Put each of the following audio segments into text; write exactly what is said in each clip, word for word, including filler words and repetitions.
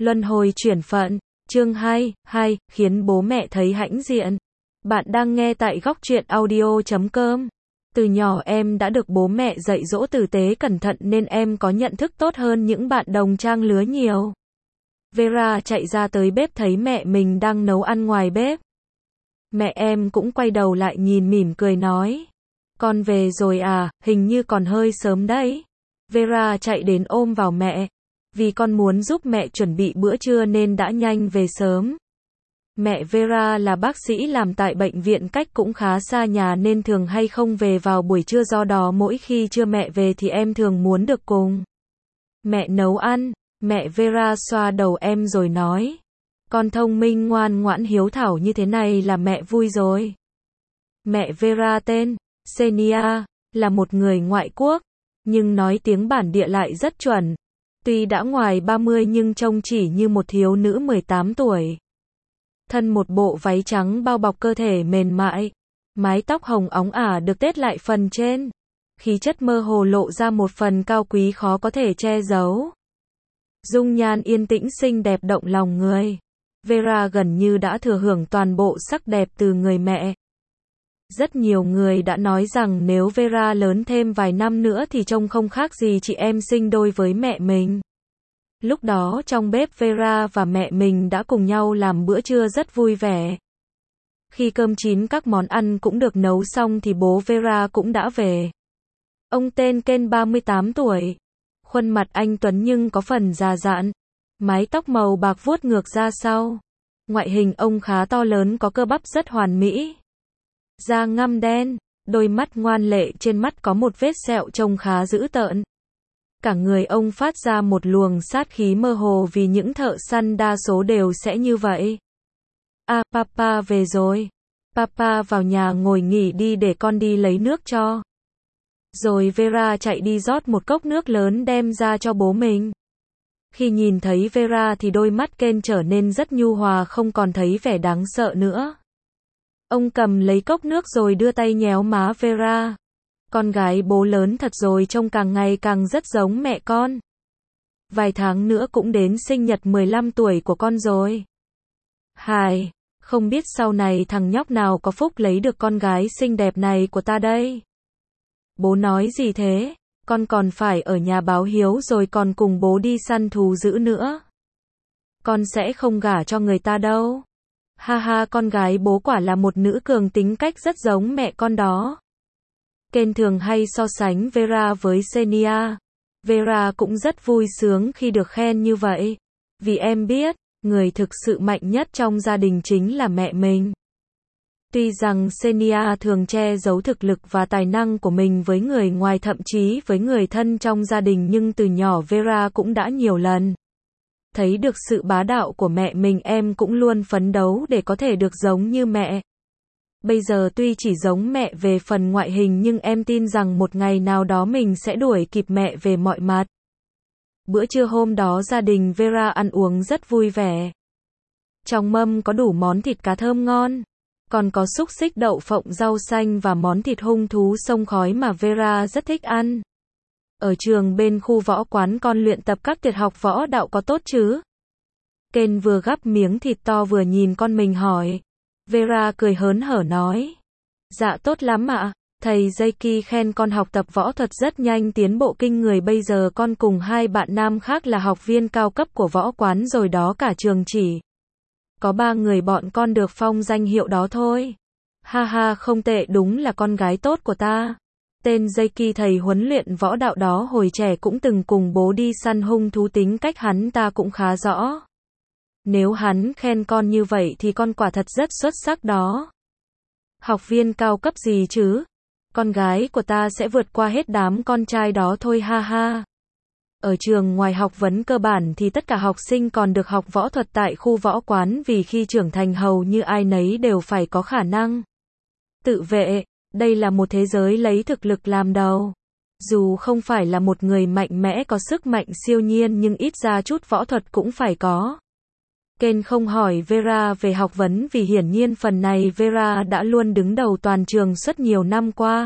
Luân hồi chuyển phận, chương hai, hai, khiến bố mẹ thấy hãnh diện. Bạn đang nghe tại góc truyện audio chấm com. Từ nhỏ em đã được bố mẹ dạy dỗ tử tế cẩn thận nên em có nhận thức tốt hơn những bạn đồng trang lứa nhiều. Vera chạy ra tới bếp thấy mẹ mình đang nấu ăn ngoài bếp. Mẹ em cũng quay đầu lại nhìn mỉm cười nói. Con về rồi à, hình như còn hơi sớm đấy. Vera chạy đến ôm vào mẹ. Vì con muốn giúp mẹ chuẩn bị bữa trưa nên đã nhanh về sớm. Mẹ Vera là bác sĩ làm tại bệnh viện cách cũng khá xa nhà nên thường hay không về vào buổi trưa, do đó mỗi khi trưa mẹ về thì em thường muốn được cùng mẹ nấu ăn. Mẹ Vera xoa đầu em rồi nói. Con thông minh ngoan ngoãn hiếu thảo như thế này là mẹ vui rồi. Mẹ Vera tên Xenia, là một người ngoại quốc, nhưng nói tiếng bản địa lại rất chuẩn. Tuy đã ngoài ba mươi nhưng trông chỉ như một thiếu nữ mười tám tuổi. Thân một bộ váy trắng bao bọc cơ thể mềm mại. Mái tóc hồng óng ả được tết lại phần trên. Khí chất mơ hồ lộ ra một phần cao quý khó có thể che giấu. Dung nhan yên tĩnh xinh đẹp động lòng người. Vera gần như đã thừa hưởng toàn bộ sắc đẹp từ người mẹ. Rất nhiều người đã nói rằng nếu Vera lớn thêm vài năm nữa thì trông không khác gì chị em sinh đôi với mẹ mình. Lúc đó trong bếp Vera và mẹ mình đã cùng nhau làm bữa trưa rất vui vẻ. Khi cơm chín các món ăn cũng được nấu xong thì bố Vera cũng đã về. Ông tên Ken, ba mươi tám tuổi. Khuôn mặt anh tuấn nhưng có phần già dặn. Mái tóc màu bạc vuốt ngược ra sau. Ngoại hình ông khá to lớn, có cơ bắp rất hoàn mỹ. Da ngăm đen, đôi mắt ngoan lệ, trên mắt có một vết sẹo trông khá dữ tợn. Cả người ông phát ra một luồng sát khí mơ hồ vì những thợ săn đa số đều sẽ như vậy. À, papa về rồi. Papa vào nhà ngồi nghỉ đi để con đi lấy nước cho. Rồi Vera chạy đi rót một cốc nước lớn đem ra cho bố mình. Khi nhìn thấy Vera thì đôi mắt Ken trở nên rất nhu hòa, không còn thấy vẻ đáng sợ nữa. Ông cầm lấy cốc nước rồi đưa tay nhéo má Vera. Con gái bố lớn thật rồi, trông càng ngày càng rất giống mẹ con. Vài tháng nữa cũng đến sinh nhật mười lăm tuổi của con rồi. Hài, không biết sau này thằng nhóc nào có phúc lấy được con gái xinh đẹp này của ta đây. Bố nói gì thế? Con còn phải ở nhà báo hiếu rồi còn cùng bố đi săn thú dữ nữa. Con sẽ không gả cho người ta đâu. Ha ha, con gái bố quả là một nữ cường, tính cách rất giống mẹ con đó. Ken thường hay so sánh Vera với Xenia. Vera cũng rất vui sướng khi được khen như vậy. Vì em biết, người thực sự mạnh nhất trong gia đình chính là mẹ mình. Tuy rằng Xenia thường che giấu thực lực và tài năng của mình với người ngoài, thậm chí với người thân trong gia đình, nhưng từ nhỏ Vera cũng đã nhiều lần thấy được sự bá đạo của mẹ mình. Em cũng luôn phấn đấu để có thể được giống như mẹ. Bây giờ tuy chỉ giống mẹ về phần ngoại hình nhưng em tin rằng một ngày nào đó mình sẽ đuổi kịp mẹ về mọi mặt. Bữa trưa hôm đó gia đình Vera ăn uống rất vui vẻ. Trong mâm có đủ món thịt cá thơm ngon. Còn có xúc xích, đậu phộng, rau xanh và món thịt hung thú xông khói mà Vera rất thích ăn. Ở trường bên khu võ quán con luyện tập các tuyệt học võ đạo có tốt chứ? Ken vừa gắp miếng thịt to vừa nhìn con mình hỏi. Vera cười hớn hở nói. Dạ tốt lắm ạ. Thầy Jackie khen con học tập võ thuật rất nhanh, tiến bộ kinh người. Bây giờ con cùng hai bạn nam khác là học viên cao cấp của võ quán rồi đó, cả trường chỉ có ba người bọn con được phong danh hiệu đó thôi. Ha ha, không tệ, đúng là con gái tốt của ta. Tên Jackie, thầy huấn luyện võ đạo đó, hồi trẻ cũng từng cùng bố đi săn hung thú, tính cách hắn ta cũng khá rõ. Nếu hắn khen con như vậy thì con quả thật rất xuất sắc đó. Học viên cao cấp gì chứ? Con gái của ta sẽ vượt qua hết đám con trai đó thôi, ha ha. Ở trường, ngoài học vấn cơ bản thì tất cả học sinh còn được học võ thuật tại khu võ quán, vì khi trưởng thành hầu như ai nấy đều phải có khả năng tự vệ. Đây là một thế giới lấy thực lực làm đầu. Dù không phải là một người mạnh mẽ có sức mạnh siêu nhiên nhưng ít ra chút võ thuật cũng phải có. Ken không hỏi Vera về học vấn vì hiển nhiên phần này Vera đã luôn đứng đầu toàn trường suốt nhiều năm qua.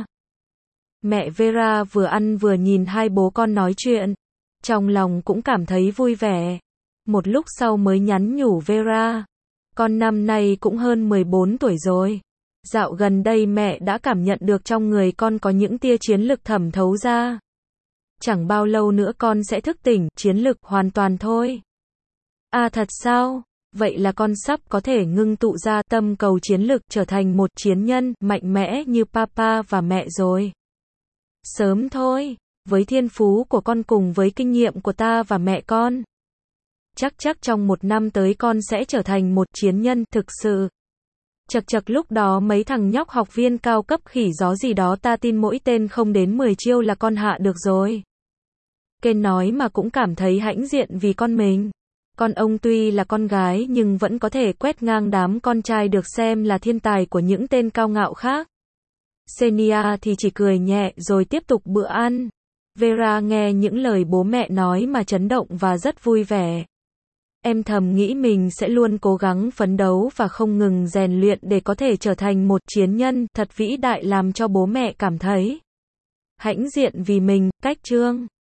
Mẹ Vera vừa ăn vừa nhìn hai bố con nói chuyện. Trong lòng cũng cảm thấy vui vẻ. một lúc sau mới nhắn nhủ Vera. Con năm nay cũng hơn mười bốn tuổi rồi. Dạo gần đây mẹ đã cảm nhận được trong người con có những tia chiến lực thẩm thấu ra. Chẳng bao lâu nữa con sẽ thức tỉnh, chiến lực hoàn toàn thôi. À thật sao? Vậy là con sắp có thể ngưng tụ ra tâm cầu chiến lực trở thành một chiến nhân mạnh mẽ như papa và mẹ rồi. Sớm thôi, với thiên phú của con cùng với kinh nghiệm của ta và mẹ con. Chắc chắc trong một năm tới con sẽ trở thành một chiến nhân thực sự. Chật chật lúc đó mấy thằng nhóc học viên cao cấp khỉ gió gì đó ta tin mỗi tên không đến mười chiêu là con hạ được rồi. Kên nói mà cũng cảm thấy hãnh diện vì con mình. Con ông tuy là con gái nhưng vẫn có thể quét ngang đám con trai được xem là thiên tài của những tên cao ngạo khác. Xenia thì chỉ cười nhẹ rồi tiếp tục bữa ăn. Vera nghe những lời bố mẹ nói mà chấn động và rất vui vẻ. Em thầm nghĩ mình sẽ luôn cố gắng phấn đấu và không ngừng rèn luyện để có thể trở thành một chiến nhân thật vĩ đại làm cho bố mẹ cảm thấy hãnh diện vì mình. Cách chương